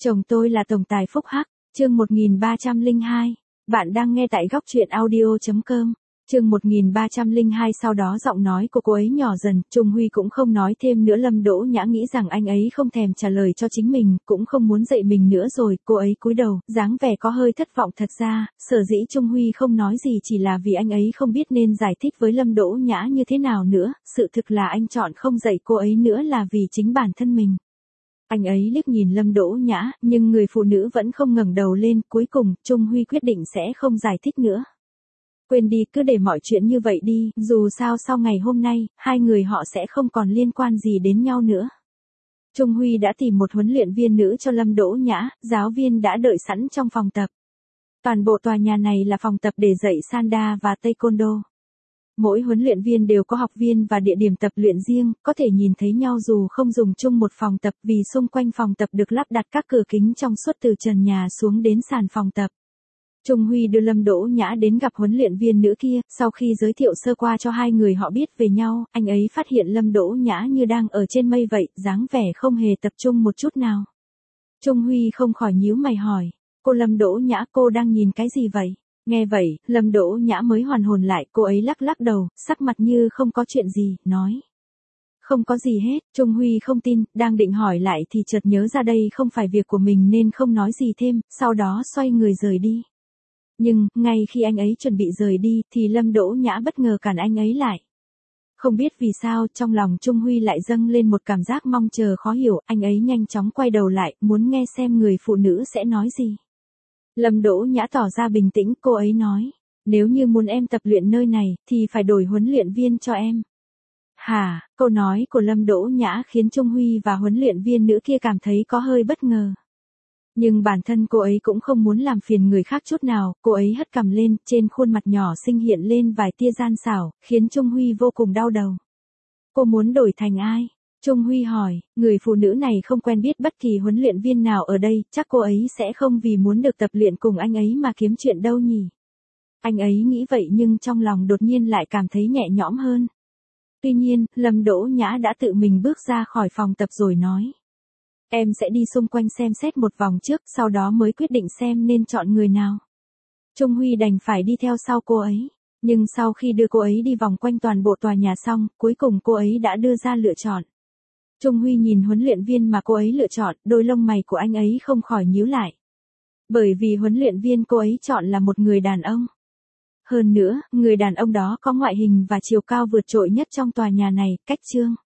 Chồng tôi là tổng tài phúc hắc, chương 1302. Bạn đang nghe tại góc truyện audio.com. Chương 1302. Sau đó giọng nói của cô ấy nhỏ dần, Trung Huy cũng không nói thêm nữa. Lâm Đỗ Nhã nghĩ rằng anh ấy không thèm trả lời cho chính mình, cũng không muốn dạy mình nữa rồi. Cô ấy cúi đầu, dáng vẻ có hơi thất vọng. Thật ra, sở dĩ Trung Huy không nói gì chỉ là vì anh ấy không biết nên giải thích với Lâm Đỗ Nhã như thế nào nữa. Sự thực là anh chọn không dạy cô ấy nữa là vì chính bản thân mình. Anh ấy liếc nhìn Lâm Đỗ Nhã, nhưng người phụ nữ vẫn không ngẩng đầu lên. Cuối cùng, Trung Huy quyết định sẽ không giải thích nữa. Quên đi, cứ để mọi chuyện như vậy đi, dù sao sau ngày hôm nay, hai người họ sẽ không còn liên quan gì đến nhau nữa. Trung Huy đã tìm một huấn luyện viên nữ cho Lâm Đỗ Nhã, giáo viên đã đợi sẵn trong phòng tập. Toàn bộ tòa nhà này là phòng tập để dạy Sanda và Taekwondo. Mỗi huấn luyện viên đều có học viên và địa điểm tập luyện riêng, có thể nhìn thấy nhau dù không dùng chung một phòng tập vì xung quanh phòng tập được lắp đặt các cửa kính trong suốt từ trần nhà xuống đến sàn phòng tập. Trung Huy đưa Lâm Đỗ Nhã đến gặp huấn luyện viên nữ kia, sau khi giới thiệu sơ qua cho hai người họ biết về nhau, anh ấy phát hiện Lâm Đỗ Nhã như đang ở trên mây vậy, dáng vẻ không hề tập trung một chút nào. Trung Huy không khỏi nhíu mày hỏi, cô Lâm Đỗ Nhã, cô đang nhìn cái gì vậy? Nghe vậy, Lâm Đỗ Nhã mới hoàn hồn lại, cô ấy lắc lắc đầu, sắc mặt như không có chuyện gì, nói. Không có gì hết. Trung Huy không tin, đang định hỏi lại thì chợt nhớ ra đây không phải việc của mình nên không nói gì thêm, sau đó xoay người rời đi. Nhưng, ngay khi anh ấy chuẩn bị rời đi, thì Lâm Đỗ Nhã bất ngờ cản anh ấy lại. Không biết vì sao, trong lòng Trung Huy lại dâng lên một cảm giác mong chờ khó hiểu, anh ấy nhanh chóng quay đầu lại, muốn nghe xem người phụ nữ sẽ nói gì. Lâm Đỗ Nhã tỏ ra bình tĩnh, cô ấy nói, nếu như muốn em tập luyện nơi này, thì phải đổi huấn luyện viên cho em. Hả, câu nói của Lâm Đỗ Nhã khiến Trung Huy và huấn luyện viên nữ kia cảm thấy có hơi bất ngờ. Nhưng bản thân cô ấy cũng không muốn làm phiền người khác chút nào, cô ấy hất cằm lên, trên khuôn mặt nhỏ xinh hiện lên vài tia gian xảo, khiến Trung Huy vô cùng đau đầu. Cô muốn đổi thành ai? Trung Huy hỏi, người phụ nữ này không quen biết bất kỳ huấn luyện viên nào ở đây, chắc cô ấy sẽ không vì muốn được tập luyện cùng anh ấy mà kiếm chuyện đâu nhỉ? Anh ấy nghĩ vậy nhưng trong lòng đột nhiên lại cảm thấy nhẹ nhõm hơn. Tuy nhiên, Lâm Đỗ Nhã đã tự mình bước ra khỏi phòng tập rồi nói. Em sẽ đi xung quanh xem xét một vòng trước, sau đó mới quyết định xem nên chọn người nào. Trung Huy đành phải đi theo sau cô ấy. Nhưng sau khi đưa cô ấy đi vòng quanh toàn bộ tòa nhà xong, cuối cùng cô ấy đã đưa ra lựa chọn. Trung Huy nhìn huấn luyện viên mà cô ấy lựa chọn, đôi lông mày của anh ấy không khỏi nhíu lại. Bởi vì huấn luyện viên cô ấy chọn là một người đàn ông. Hơn nữa, người đàn ông đó có ngoại hình và chiều cao vượt trội nhất trong tòa nhà này, cách Trương